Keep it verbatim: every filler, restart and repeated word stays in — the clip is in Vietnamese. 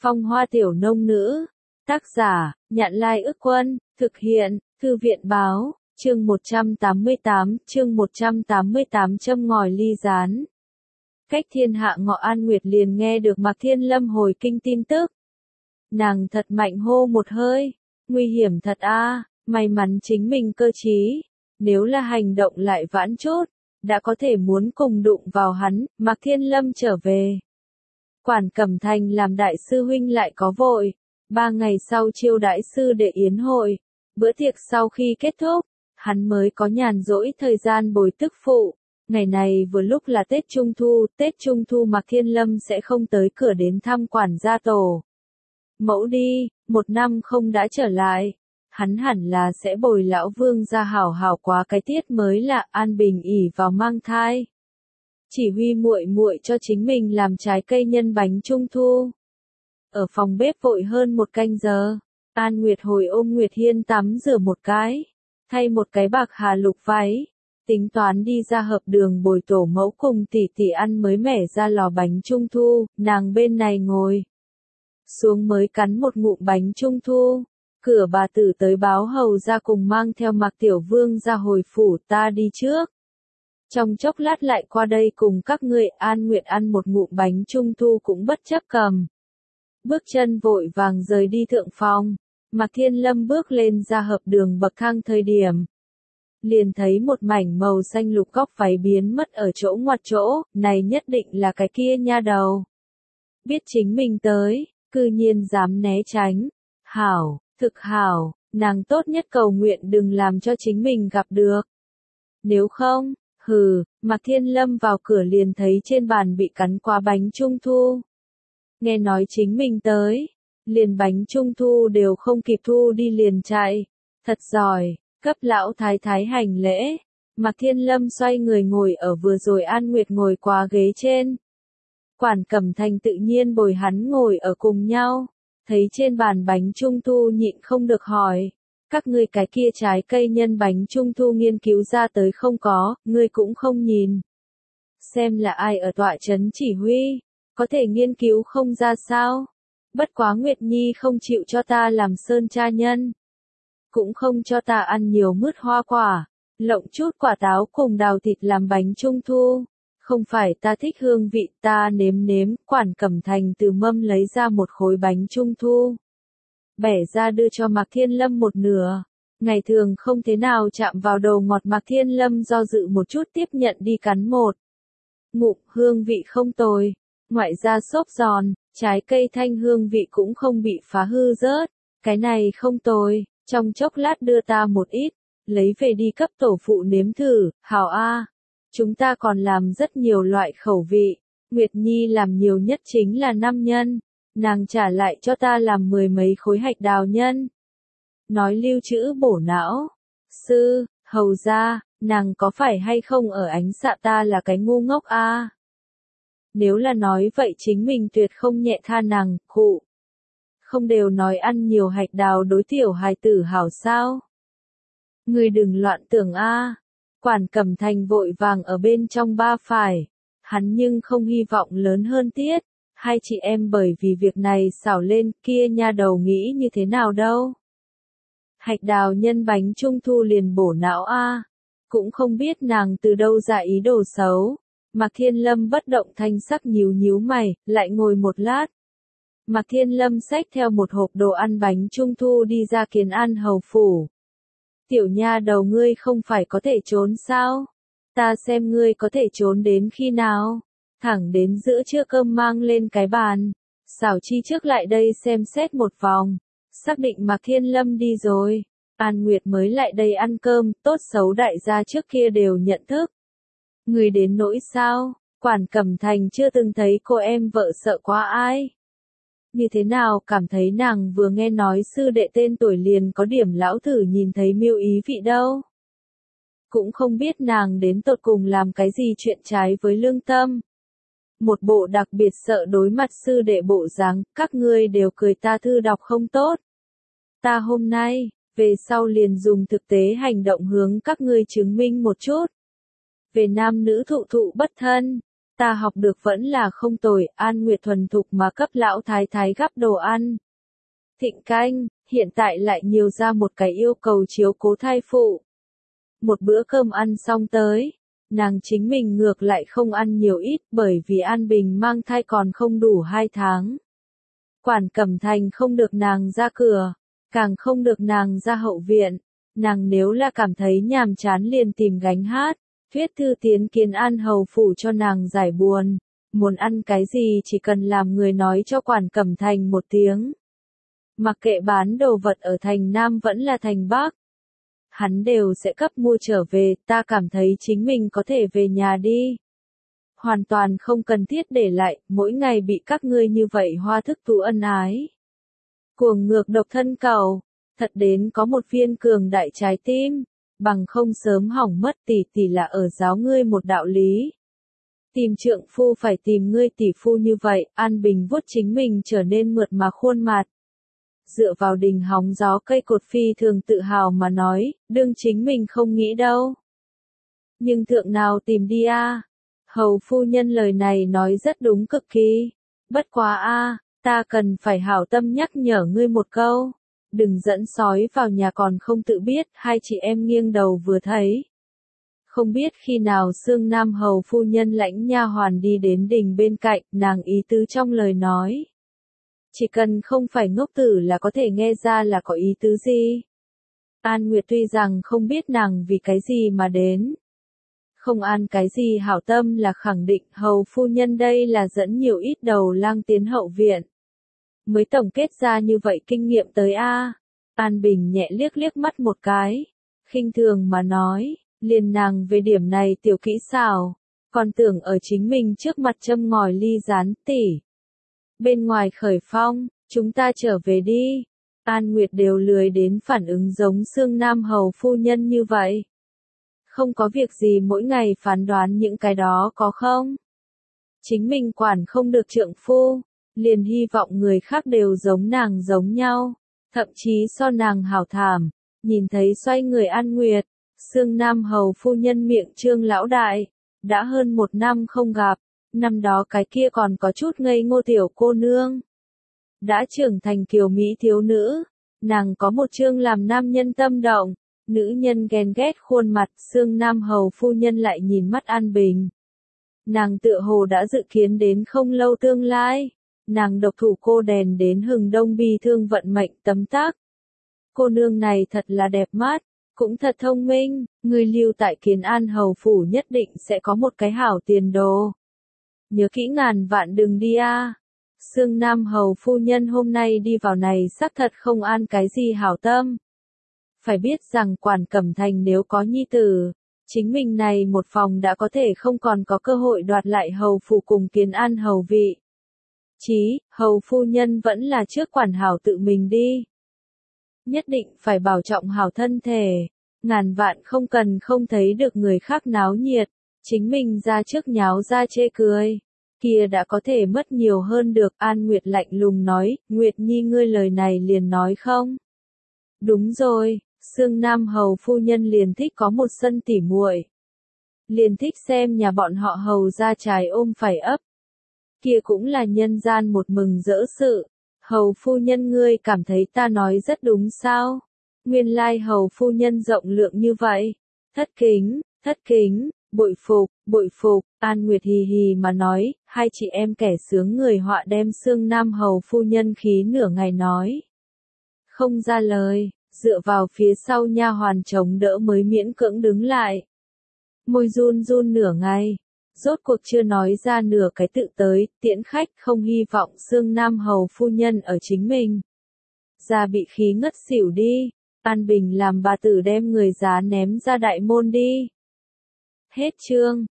Phong Hoa Tiểu Nông Nữ. Tác giả, Nhạn Lai Ức Quân, thực hiện, Thư viện Báo, chương một trăm tám mươi tám, chương một trăm tám mươi tám châm ngòi ly gián. Cách thiên hạ Ngọ An Nguyệt liền nghe được Mạc Thiên Lâm hồi kinh tin tức. Nàng thật mạnh hô một hơi, nguy hiểm thật a, may mắn chính mình cơ trí, nếu là hành động lại vãn chút, đã có thể muốn cùng đụng vào hắn. Mạc Thiên Lâm trở về. Quản Cẩm Thành làm đại sư huynh lại có vội, ba ngày sau chiêu đại sư đệ yến hội, bữa tiệc sau khi kết thúc, hắn mới có nhàn rỗi thời gian bồi tức phụ. Ngày này vừa lúc là Tết Trung Thu, Tết Trung Thu Mạc Thiên Lâm sẽ không tới cửa đến thăm quản gia tổ mẫu đi, một năm không đã trở lại, hắn hẳn là sẽ bồi lão vương ra hảo hảo quá cái tiết mới là an bình ỉ vào mang thai. Chỉ huy muội muội cho chính mình làm trái cây nhân bánh Trung Thu. Ở phòng bếp vội hơn một canh giờ, An Nguyệt hồi ôm Nguyệt Hiên tắm rửa một cái, thay một cái bạc hà lục váy, tính toán đi ra hợp đường bồi tổ mẫu cùng tỷ tỷ ăn mới mẻ ra lò bánh Trung Thu. Nàng bên này ngồi xuống mới cắn một ngụm bánh Trung Thu. Cửa bà tử tới báo hầu ra cùng mang theo Mạc Tiểu Vương ra hồi phủ, ta đi trước. Trong chốc lát lại qua đây cùng các ngươi. An Nguyệt ăn một ngụm bánh Trung Thu cũng bất chấp cầm bước chân vội vàng rời đi thượng phòng. Mạc Thiên Lâm bước lên ra hợp đường bậc thang thời điểm, liền thấy một mảnh màu xanh lục góc váy biến mất ở chỗ ngoặt chỗ, này nhất định là cái kia nha đầu. Biết chính mình tới, cư nhiên dám né tránh. Hảo, thực hảo, nàng tốt nhất cầu nguyện đừng làm cho chính mình gặp được. Nếu không, hừ. Mạc Thiên Lâm vào cửa liền thấy trên bàn bị cắn qua bánh Trung Thu. Nghe nói chính mình tới, liền bánh Trung Thu đều không kịp thu đi liền chạy. Thật giỏi, cấp lão thái thái hành lễ. Mạc Thiên Lâm xoay người ngồi ở vừa rồi An Nguyệt ngồi qua ghế trên. Quản Cẩm Thành tự nhiên bồi hắn ngồi ở cùng nhau. Thấy trên bàn bánh Trung Thu nhịn không được hỏi. Các ngươi cái kia trái cây nhân bánh Trung Thu nghiên cứu ra tới không có, ngươi cũng không nhìn. Xem là ai ở tọa trấn chỉ huy, có thể nghiên cứu không ra sao. Bất quá Nguyệt Nhi không chịu cho ta làm sơn cha nhân. Cũng không cho ta ăn nhiều mứt hoa quả, lộng chút quả táo cùng đào thịt làm bánh Trung Thu. Không phải ta thích hương vị, ta nếm nếm. Quản Cẩm Thành từ mâm lấy ra một khối bánh Trung Thu, bẻ ra đưa cho Mạc Thiên Lâm một nửa. Ngày thường không thế nào chạm vào đồ ngọt Mạc Thiên Lâm do dự một chút tiếp nhận đi cắn một ngụm, hương vị không tồi, ngoại ra xốp giòn, trái cây thanh hương vị cũng không bị phá hư rớt. Cái này không tồi, trong chốc lát đưa ta một ít, lấy về đi cấp tổ phụ nếm thử. Hảo a, chúng ta còn làm rất nhiều loại khẩu vị. Nguyệt Nhi làm nhiều nhất chính là năm nhân, nàng trả lại cho ta làm mười mấy khối hạch đào nhân. Nói lưu trữ bổ não. Sư, hầu ra, nàng có phải hay không ở ánh xạ ta là cái ngu ngốc a? Nếu là nói vậy chính mình tuyệt không nhẹ tha nàng. Khụ. Không đều nói ăn nhiều hạch đào đối tiểu hài tử hảo sao? Ngươi đừng loạn tưởng a. Quản Cẩm Thành vội vàng ở bên trong ba phải. Hắn nhưng không hy vọng lớn hơn tiết. Hai chị em bởi vì việc này xảo lên, kia nha đầu nghĩ như thế nào đâu. Hạch đào nhân bánh Trung Thu liền bổ não a. Cũng không biết nàng từ đâu ra ý đồ xấu. Mạc Thiên Lâm bất động thanh sắc nhíu nhíu mày, lại ngồi một lát. Mạc Thiên Lâm xách theo một hộp đồ ăn bánh Trung Thu đi ra Kiến An hầu phủ. Tiểu nha đầu ngươi không phải có thể trốn sao? Ta xem ngươi có thể trốn đến khi nào? Thẳng đến giữa trưa cơm mang lên cái bàn. Xảo Chi trước lại đây xem xét một vòng. Xác định Mạc Thiên Lâm đi rồi. An Nguyệt mới lại đây ăn cơm, tốt xấu đại gia trước kia đều nhận thức. Người đến nỗi sao? Quản Cẩm Thành chưa từng thấy cô em vợ sợ quá ai. Như thế nào cảm thấy nàng vừa nghe nói sư đệ tên tuổi liền có điểm lão thử nhìn thấy miêu ý vị đâu. Cũng không biết nàng đến tột cùng làm cái gì chuyện trái với lương tâm. Một bộ đặc biệt sợ đối mặt sư đệ bộ dáng, các ngươi đều cười ta thư đọc không tốt. Ta hôm nay, về sau liền dùng thực tế hành động hướng các ngươi chứng minh một chút. Về nam nữ thụ thụ bất thân, Ta học được vẫn là không tồi, An Nguyệt thuần thục mà cấp lão thái thái gắp đồ ăn. Thịnh canh, hiện tại lại nhiều ra một cái yêu cầu chiếu cố thai phụ. Một bữa cơm ăn xong tới, nàng chính mình ngược lại không ăn nhiều ít bởi vì An Bình mang thai còn không đủ hai tháng. Quản Cẩm Thành không được nàng ra cửa, càng không được nàng ra hậu viện, nàng nếu là cảm thấy nhàm chán liền tìm gánh hát, thuyết thư tiến kiến An hầu phủ cho nàng giải buồn, muốn ăn cái gì chỉ cần làm người nói cho Quản Cẩm Thành một tiếng. Mặc kệ bán đồ vật ở thành Nam vẫn là thành Bắc, hắn đều sẽ cấp mua trở về, ta cảm thấy chính mình có thể về nhà đi. Hoàn toàn không cần thiết để lại, mỗi ngày bị các ngươi như vậy hoa thức thú ân ái. Cuồng ngược độc thân cầu, thật đến có một viên cường đại trái tim, bằng không sớm hỏng mất tỷ tỷ là ở giáo ngươi một đạo lý. Tìm trượng phu phải tìm ngươi tỷ phu như vậy, An Bình vuốt chính mình trở nên mượt mà khuôn mặt. Dựa vào đình hóng gió cây cột phi thường tự hào mà nói, đương chính mình không nghĩ đâu. Nhưng thượng nào tìm đi a? À? Hầu phu nhân lời này nói rất đúng cực kỳ. Bất quá a, à, ta cần phải hảo tâm nhắc nhở ngươi một câu. Đừng dẫn sói vào nhà còn không tự biết, hai chị em nghiêng đầu vừa thấy. Không biết khi nào Sương Nam hầu phu nhân lãnh nha hoàn đi đến đình bên cạnh, nàng ý tứ trong lời nói. Chỉ cần không phải ngốc tử là có thể nghe ra là có ý tứ gì. An Nguyệt tuy rằng không biết nàng vì cái gì mà đến. Không an cái gì hảo tâm là khẳng định hầu phu nhân đây là dẫn nhiều ít đầu lang tiến hậu viện. Mới tổng kết ra như vậy kinh nghiệm tới a. An Bình nhẹ liếc liếc mắt một cái. Khinh thường mà nói, liền nàng về điểm này tiểu kỹ xảo. Còn tưởng ở chính mình trước mặt châm ngòi ly gián tỉ. Bên ngoài khởi phong, chúng ta trở về đi. An Nguyệt đều lười đến phản ứng giống Sương Nam hầu phu nhân như vậy. Không có việc gì mỗi ngày phán đoán những cái đó có không? Chính mình quản không được trượng phu, liền hy vọng người khác đều giống nàng giống nhau, thậm chí so nàng hảo thảm. Nhìn thấy xoay người An Nguyệt, Sương Nam hầu phu nhân miệng trương lão đại, đã hơn một năm không gặp. Năm đó cái kia còn có chút ngây ngô tiểu cô nương. Đã trưởng thành kiều mỹ thiếu nữ, nàng có một chương làm nam nhân tâm động, nữ nhân ghen ghét khuôn mặt, Sương Nam hầu phu nhân lại nhìn mắt An Bình. Nàng tựa hồ đã dự kiến đến không lâu tương lai, nàng độc thủ cô đèn đến hừng đông bi thương vận mệnh tấm tắc. Cô nương này thật là đẹp mắt, cũng thật thông minh, người lưu tại Kiến An hầu phủ nhất định sẽ có một cái hảo tiền đồ. Nhớ kỹ ngàn vạn đừng đi a. À. Sương Nam hầu phu nhân hôm nay đi vào này xác thật không an cái gì hảo tâm. Phải biết rằng Quản Cẩm Thành nếu có nhi tử, chính mình này một phòng đã có thể không còn có cơ hội đoạt lại hầu phủ cùng Kiến An hầu vị. Chí, hầu phu nhân vẫn là trước quản hảo tự mình đi. Nhất định phải bảo trọng hảo thân thể, ngàn vạn không cần không thấy được người khác náo nhiệt. Chính mình ra trước nháo ra chê cười, kia đã có thể mất nhiều hơn được. An Nguyệt lạnh lùng nói, Nguyệt Nhi ngươi lời này liền nói không? Đúng rồi, Sương Nam hầu phu nhân liền thích có một sân tỉ muội, liền thích xem nhà bọn họ hầu ra trái ôm phải ấp. Kia cũng là nhân gian một mừng rỡ sự. Hầu phu nhân ngươi cảm thấy ta nói rất đúng sao? Nguyên lai hầu phu nhân rộng lượng như vậy. Thất kính, thất kính. Bội phục, bội phục, An Nguyệt hì hì mà nói, hai chị em kẻ sướng người họa đem Sương Nam hầu phu nhân khí nửa ngày nói. Không ra lời, dựa vào phía sau nha hoàn chống đỡ mới miễn cưỡng đứng lại. Môi run run nửa ngày, rốt cuộc chưa nói ra nửa cái tự tới, tiễn khách không hy vọng Sương Nam hầu phu nhân ở chính mình. Ra bị khí ngất xỉu đi, An Bình làm bà tử đem người giá ném ra đại môn đi. Hết chương.